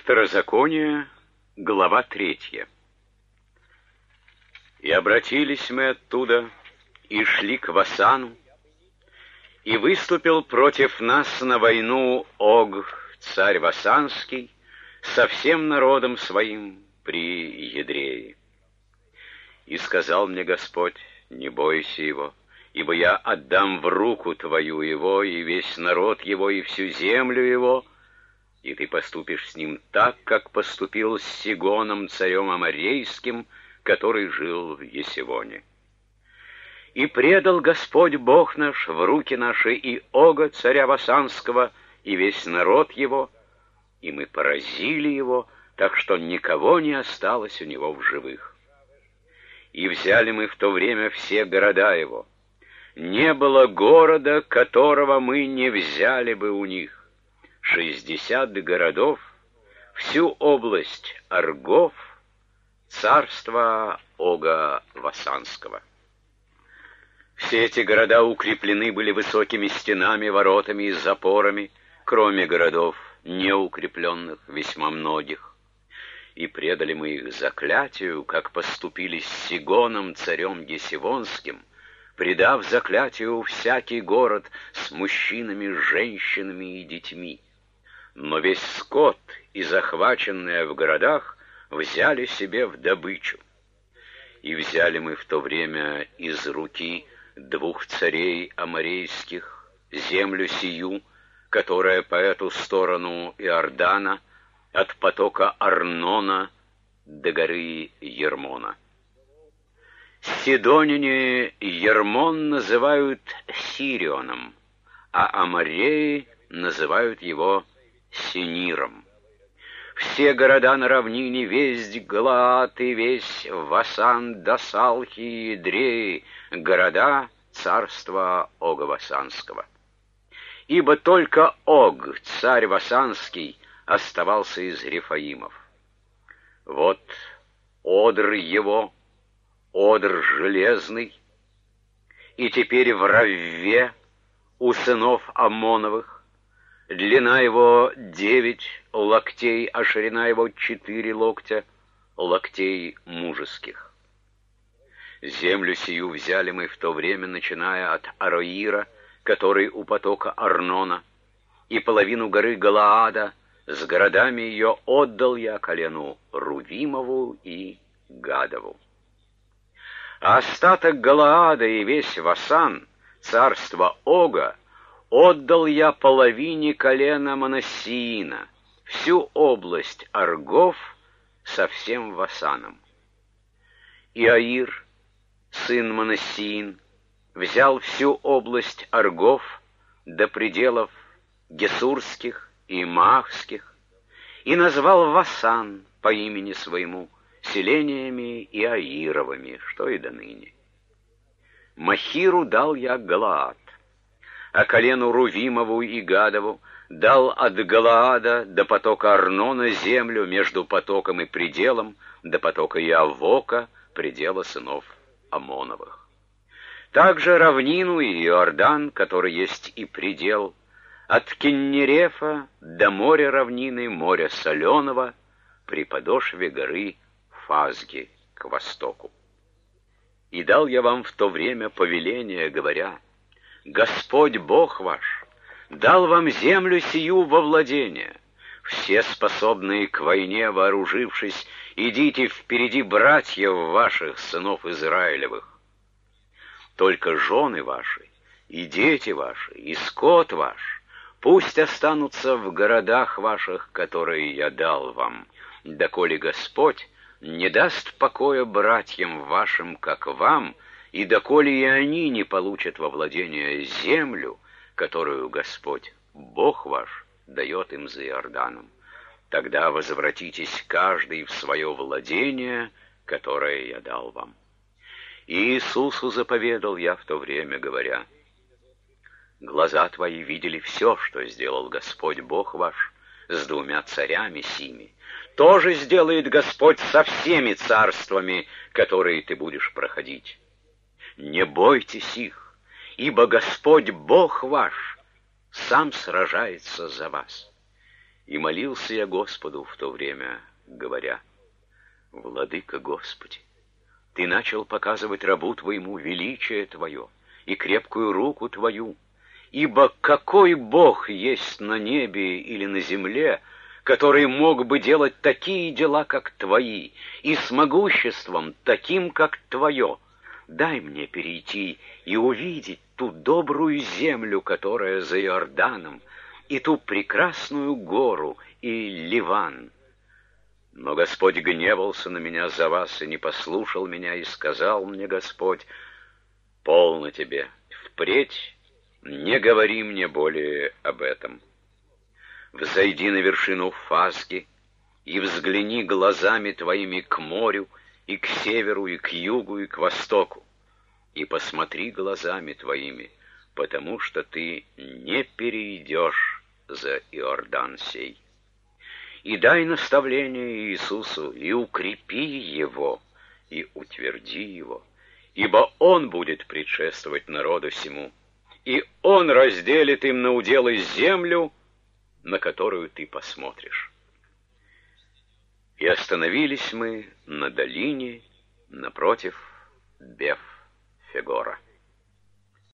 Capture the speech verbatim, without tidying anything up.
Второзаконие, глава третья. «И обратились мы оттуда, и шли к Васану, и выступил против нас на войну Ог, царь Васанский, со всем народом своим при Едрее. И сказал мне Господь: не бойся его, ибо я отдам в руку твою его, и весь народ его, и всю землю его, и ты поступишь с ним так, как поступил с Сигоном, царем Аморейским, который жил в Есивоне. И предал Господь Бог наш в руки наши и Ога, царя Васанского, и весь народ его, и мы поразили его, так что никого не осталось у него в живых. И взяли мы в то время все города его. Не было города, которого мы не взяли бы у них. Шестьдесят городов, всю область Аргов, царства Ога Васанского. Все эти города укреплены были высокими стенами, воротами и запорами, кроме городов неукрепленных, весьма многих. И предали мы их заклятию, как поступили с Сигоном, царем Есивонским, предав заклятию всякий город с мужчинами, женщинами и детьми. Но весь скот и захваченное в городах взяли себе в добычу. И взяли мы в то время из руки двух царей аморейских землю сию, которая по эту сторону Иордана, от потока Арнона до горы Ермона. Сидоняне Ермон называют Сирионом, а амореи называют его Синиром. Все города на равнине, весь Галаад и весь Васан, Дасалхи и Едреи, города царства Ога Васанского. Ибо только Ог, царь Васанский, оставался из Рефаимов. Вот одр его, одр железный, и теперь в Равве у сынов Амоновых. Длина его девять локтей, а ширина его четыре локтя, локтей мужеских. Землю сию взяли мы в то время, начиная от Ароира, который у потока Арнона, и половину горы Галаада, с городами ее отдал я колену Рувимову и Гадову. А остаток Галаада и весь Васан, царство Ога, отдал я половине колена Манассиина, всю область Аргов со всем Васаном. И Аир, сын Манассиин, взял всю область Аргов до пределов Гесурских и Маахских и назвал Васан по имени своему селениями и Аировыми, что и до ныне. Махиру дал я Галаад, а колену Рувимову и Гадову дал от Галаада до потока Арнона землю между потоком и пределом, до потока Иавока, предела сынов Амоновых. Также равнину и Иордан, который есть и предел, от Киннерефа до моря равнины, моря соленого, при подошве горы Фазги к востоку. И дал я вам в то время повеление, говоря: Господь Бог ваш дал вам землю сию во владение. Все способные к войне, вооружившись, идите впереди братьев ваших, сынов Израилевых. Только жены ваши, и дети ваши, и скот ваш пусть останутся в городах ваших, которые я дал вам, доколе Господь не даст покоя братьям вашим, как вам, и доколе и они не получат во владение землю, которую Господь, Бог ваш, дает им за Иорданом. Тогда возвратитесь каждый в свое владение, которое я дал вам. И Иисусу заповедал я в то время, говоря: глаза твои видели все, что сделал Господь Бог ваш с двумя царями сими. То же сделает Господь со всеми царствами, которые ты будешь проходить. Не бойтесь их, ибо Господь Бог ваш сам сражается за вас. И молился я Господу в то время, говоря: «Владыка Господи, Ты начал показывать рабу Твоему величие Твое и крепкую руку Твою, ибо какой Бог есть на небе или на земле, который мог бы делать такие дела, как Твои, и с могуществом таким, как Твое? Дай мне перейти и увидеть ту добрую землю, которая за Иорданом, и ту прекрасную гору, и Ливан». Но Господь гневался на меня за вас и не послушал меня, и сказал мне Господь: «Полно тебе, впредь не говори мне более об этом. Взойди на вершину Фасги и взгляни глазами твоими к морю, и к северу, и к югу, и к востоку, и посмотри глазами твоими, потому что ты не перейдешь за Иордан сей. И дай наставление Иисусу, и укрепи его, и утверди его, ибо он будет предшествовать народу сему, и он разделит им на уделы землю, на которую ты посмотришь». И остановились мы на долине напротив Беф-Фегора.